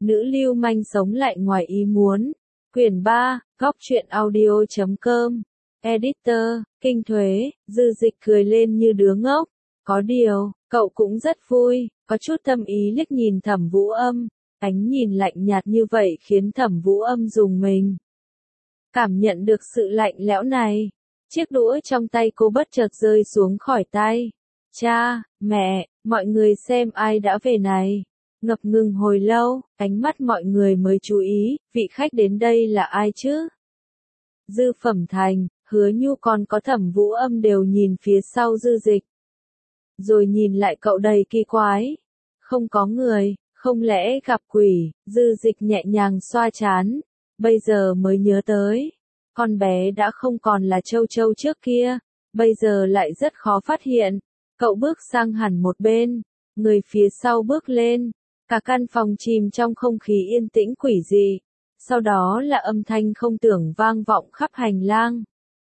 Nữ lưu manh sống lại ngoài ý muốn. Quyển 3, Góc truyện audio.com. Editor, Kinh Thuế, Dư Dịch cười lên như đứa ngốc. Có điều, cậu cũng rất vui, có chút tâm ý liếc nhìn Thẩm Vũ Âm. Ánh nhìn lạnh nhạt như vậy khiến Thẩm Vũ Âm rùng mình. Cảm nhận được sự lạnh lẽo này, chiếc đũa trong tay cô bất chợt rơi xuống khỏi tay. Cha, mẹ, mọi người xem ai đã về này. Ngập ngừng hồi lâu, ánh mắt mọi người mới chú ý, vị khách đến đây là ai chứ? Dư Phẩm Thành, Hứa Nhu còn có Thẩm Vũ Âm đều nhìn phía sau Dư Dịch. Rồi nhìn lại cậu đầy kỳ quái. Không có người, không lẽ gặp quỷ? Dư Dịch nhẹ nhàng xoa trán. Bây giờ mới nhớ tới. Con bé đã không còn là Châu Châu trước kia. Bây giờ lại rất khó phát hiện. Cậu bước sang hẳn một bên. Người phía sau bước lên. Cả căn phòng chìm trong không khí yên tĩnh quỷ dị. Sau đó là âm thanh không tưởng vang vọng khắp hành lang.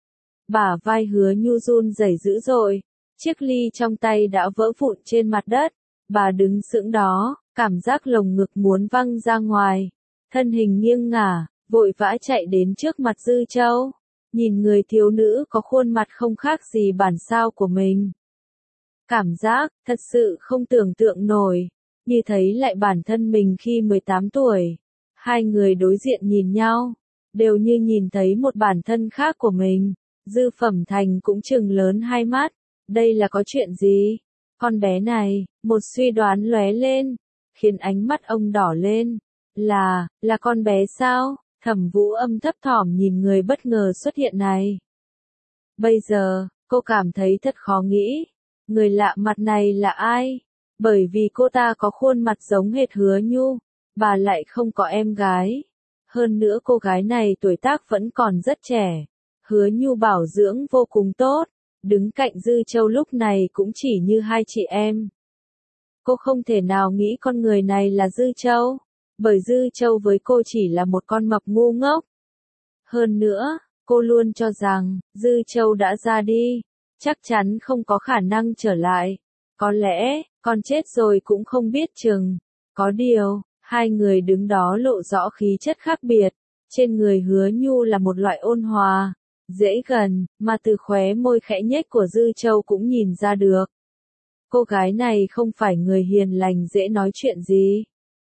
Bả vai Hứa Nhu run rẩy dữ dội. Chiếc ly trong tay đã vỡ vụn trên mặt đất. Bà đứng sững đó, cảm giác lồng ngực muốn văng ra ngoài. Thân hình nghiêng ngả, vội vã chạy đến trước mặt Dư Châu. Nhìn người thiếu nữ có khuôn mặt không khác gì bản sao của mình. Cảm giác, thật sự không tưởng tượng nổi. Như thấy lại bản thân mình khi 18 tuổi. Hai người đối diện nhìn nhau, đều như nhìn thấy một bản thân khác của mình. Dư Phẩm Thành cũng trừng lớn hai mắt. Đây là có chuyện gì? Con bé này, một suy đoán lóe lên, khiến ánh mắt ông đỏ lên. Là con bé sao? Thẩm Vũ Âm thấp thỏm nhìn người bất ngờ xuất hiện này. Bây giờ, cô cảm thấy thật khó nghĩ. Người lạ mặt này là ai? Bởi vì cô ta có khuôn mặt giống hệt Hứa Nhu, bà lại không có em gái. Hơn nữa cô gái này tuổi tác vẫn còn rất trẻ. Hứa Nhu bảo dưỡng vô cùng tốt, đứng cạnh Dư Châu lúc này cũng chỉ như hai chị em. Cô không thể nào nghĩ con người này là Dư Châu, bởi Dư Châu với cô chỉ là một con mập ngu ngốc. Hơn nữa, cô luôn cho rằng, Dư Châu đã ra đi, chắc chắn không có khả năng trở lại. Có lẽ, con chết rồi cũng không biết chừng. Có điều, hai người đứng đó lộ rõ khí chất khác biệt. Trên người Hứa Nhu là một loại ôn hòa, dễ gần, mà từ khóe môi khẽ nhếch của Dư Châu cũng nhìn ra được. Cô gái này không phải người hiền lành dễ nói chuyện gì.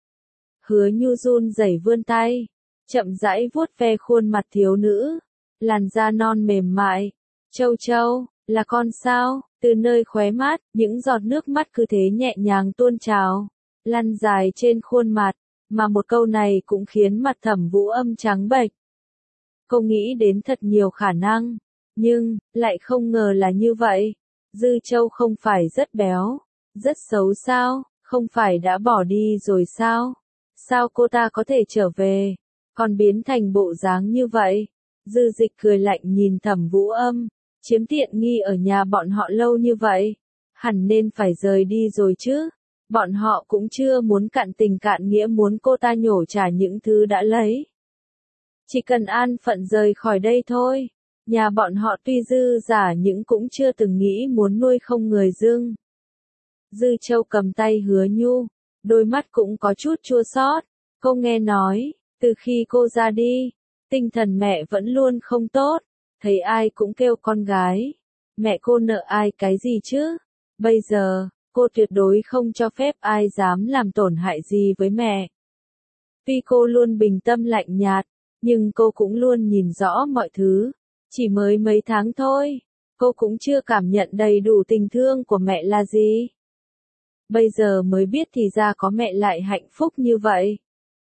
Hứa Nhu run rẩy vươn tay, chậm rãi vuốt ve khuôn mặt thiếu nữ, làn da non mềm mại. Châu Châu, là con sao? Từ nơi khóe mắt, những giọt nước mắt cứ thế nhẹ nhàng tuôn trào, lăn dài trên khuôn mặt, mà một câu này cũng khiến mặt Thẩm Vũ Âm trắng bệch. Cô nghĩ đến thật nhiều khả năng, nhưng, lại không ngờ là như vậy. Dư Châu không phải rất béo, rất xấu sao, không phải đã bỏ đi rồi sao? Sao cô ta có thể trở về, còn biến thành bộ dáng như vậy? Dư Dịch cười lạnh nhìn Thẩm Vũ Âm. Chiếm tiện nghi ở nhà bọn họ lâu như vậy, hẳn nên phải rời đi rồi chứ. Bọn họ cũng chưa muốn cạn tình cạn nghĩa muốn cô ta nhổ trả những thứ đã lấy. Chỉ cần an phận rời khỏi đây thôi. Nhà bọn họ tuy dư giả nhưng cũng chưa từng nghĩ muốn nuôi không người dưng. Dư Châu cầm tay Hứa Nhu, đôi mắt cũng có chút chua xót. Cô nghe nói, từ khi cô ra đi, tinh thần mẹ vẫn luôn không tốt. Thấy ai cũng kêu con gái. Mẹ cô nợ ai cái gì chứ? Bây giờ, cô tuyệt đối không cho phép ai dám làm tổn hại gì với mẹ. Tuy cô luôn bình tâm lạnh nhạt, nhưng cô cũng luôn nhìn rõ mọi thứ. Chỉ mới mấy tháng thôi, cô cũng chưa cảm nhận đầy đủ tình thương của mẹ là gì. Bây giờ mới biết thì ra có mẹ lại hạnh phúc như vậy.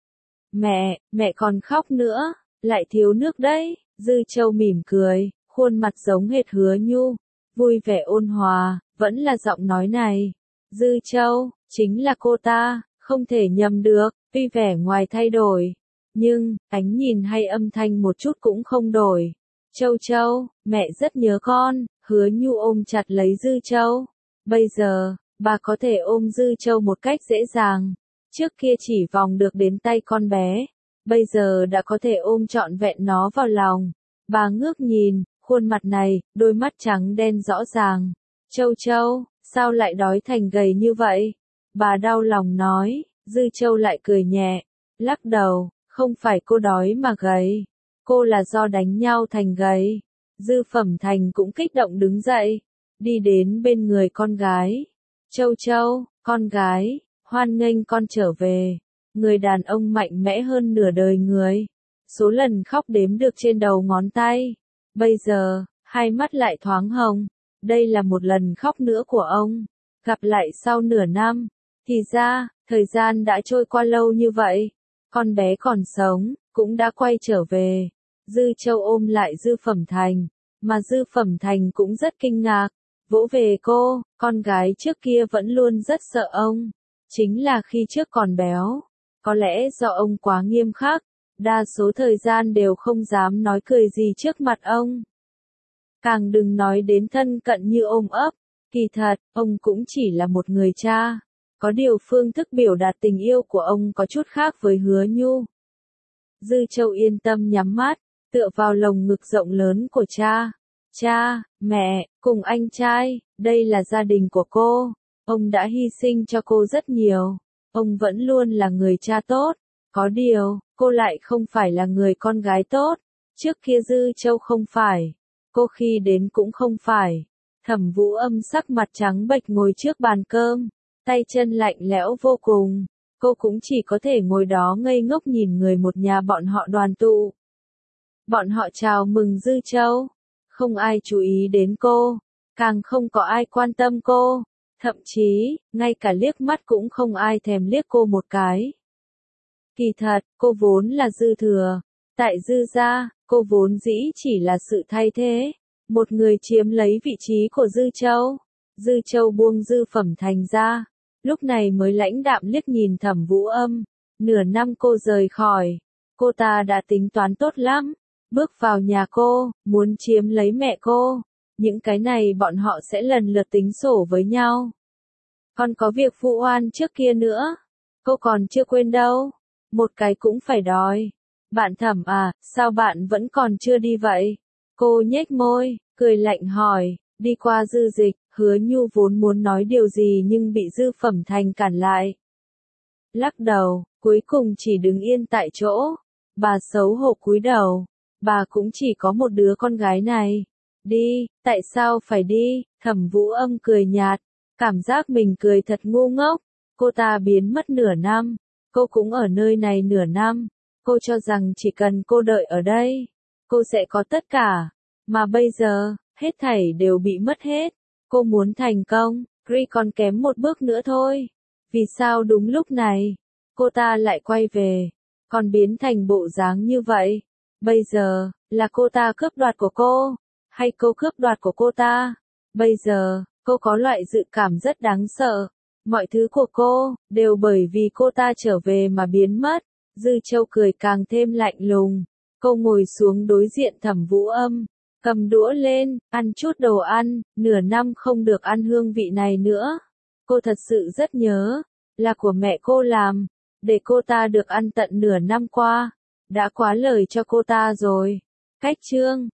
Mẹ còn khóc nữa, lại thiếu nước đấy. Dư Châu mỉm cười, khuôn mặt giống hệt Hứa Nhu, vui vẻ ôn hòa, vẫn là giọng nói này. Dư Châu, chính là cô ta, không thể nhầm được, tuy vẻ ngoài thay đổi, nhưng, ánh nhìn hay âm thanh một chút cũng không đổi. Châu Châu, mẹ rất nhớ con. Hứa Nhu ôm chặt lấy Dư Châu. Bây giờ, bà có thể ôm Dư Châu một cách dễ dàng. Trước kia chỉ vòng được đến tay con bé. Bây giờ đã có thể ôm trọn vẹn nó vào lòng. Bà ngước nhìn, khuôn mặt này, đôi mắt trắng đen rõ ràng. Châu Châu, sao lại đói thành gầy như vậy? Bà đau lòng nói. Dư Châu lại cười nhẹ. Lắc đầu, không phải cô đói mà gầy. Cô là do đánh nhau thành gầy. Dư Phẩm Thành cũng kích động đứng dậy, đi đến bên người con gái. Châu Châu, con gái, hoan nghênh con trở về. Người đàn ông mạnh mẽ hơn nửa đời người. Số lần khóc đếm được trên đầu ngón tay. Bây giờ, hai mắt lại thoáng hồng. Đây là một lần khóc nữa của ông. Gặp lại sau nửa năm. Thì ra, thời gian đã trôi qua lâu như vậy. Con bé còn sống, cũng đã quay trở về. Dư Châu ôm lại Dư Phẩm Thành. Mà Dư Phẩm Thành cũng rất kinh ngạc. Vỗ về cô, con gái trước kia vẫn luôn rất sợ ông. Chính là khi trước còn béo. Có lẽ do ông quá nghiêm khắc. Đa số thời gian đều không dám nói cười gì trước mặt ông. Càng đừng nói đến thân cận như ôm ấp. Kỳ thật, ông cũng chỉ là một người cha. Có điều phương thức biểu đạt tình yêu của ông có chút khác với Hứa Nhu. Dư Châu yên tâm nhắm mắt, tựa vào lồng ngực rộng lớn của cha. Cha, mẹ, cùng anh trai, đây là gia đình của cô. Ông đã hy sinh cho cô rất nhiều. Ông vẫn luôn là người cha tốt. Có điều, cô lại không phải là người con gái tốt. Trước kia Dư Châu không phải. Cô khi đến cũng không phải. Thẩm Vũ Âm sắc mặt trắng bệch ngồi trước bàn cơm. Tay chân lạnh lẽo vô cùng. Cô cũng chỉ có thể ngồi đó ngây ngốc nhìn người một nhà bọn họ đoàn tụ. Bọn họ chào mừng Dư Châu. Không ai chú ý đến cô. Càng không có ai quan tâm cô. Thậm chí, ngay cả liếc mắt cũng không ai thèm liếc cô một cái. Kỳ thật, cô vốn là dư thừa. Tại Dư gia, cô vốn dĩ chỉ là sự thay thế. Một người chiếm lấy vị trí của Dư Châu. Dư Châu buông Dư Phẩm Thành ra. Lúc này mới lãnh đạm liếc nhìn Thẩm Vũ Âm. Nửa năm cô rời khỏi. Cô ta đã tính toán tốt lắm. Bước vào nhà cô, muốn chiếm lấy mẹ cô. Những cái này bọn họ sẽ lần lượt tính sổ với nhau. Còn có việc vụ oan trước kia nữa. Cô còn chưa quên đâu. Một cái cũng phải đòi. Bạn Thẩm à, sao bạn vẫn còn chưa đi vậy? Cô nhếch môi, cười lạnh hỏi. Đi qua Dư Dịch, Hứa Nhu vốn muốn nói điều gì nhưng bị Dư Phẩm Thành cản lại. Lắc đầu, cuối cùng chỉ đứng yên tại chỗ. Bà xấu hổ cúi đầu. Bà cũng chỉ có một đứa con gái này. Đi, tại sao phải đi? Thẩm Vũ Âm cười nhạt. Cảm giác mình cười thật ngu ngốc. Cô ta biến mất nửa năm. Cô cũng ở nơi này nửa năm. Cô cho rằng chỉ cần cô đợi ở đây, cô sẽ có tất cả. Mà bây giờ, hết thảy đều bị mất hết. Cô muốn thành công, Gri còn kém một bước nữa thôi. Vì sao đúng lúc này, cô ta lại quay về, còn biến thành bộ dáng như vậy? Bây giờ, là cô ta cướp đoạt của cô, hay cô cướp đoạt của cô ta? Bây giờ, cô có loại dự cảm rất đáng sợ. Mọi thứ của cô, đều bởi vì cô ta trở về mà biến mất. Dư Châu cười càng thêm lạnh lùng. Cô ngồi xuống đối diện Thẩm Vũ Âm. Cầm đũa lên, ăn chút đồ ăn, nửa năm không được ăn hương vị này nữa. Cô thật sự rất nhớ, là của mẹ cô làm, để cô ta được ăn tận nửa năm qua. Đã quá lời cho cô ta rồi. Cách chương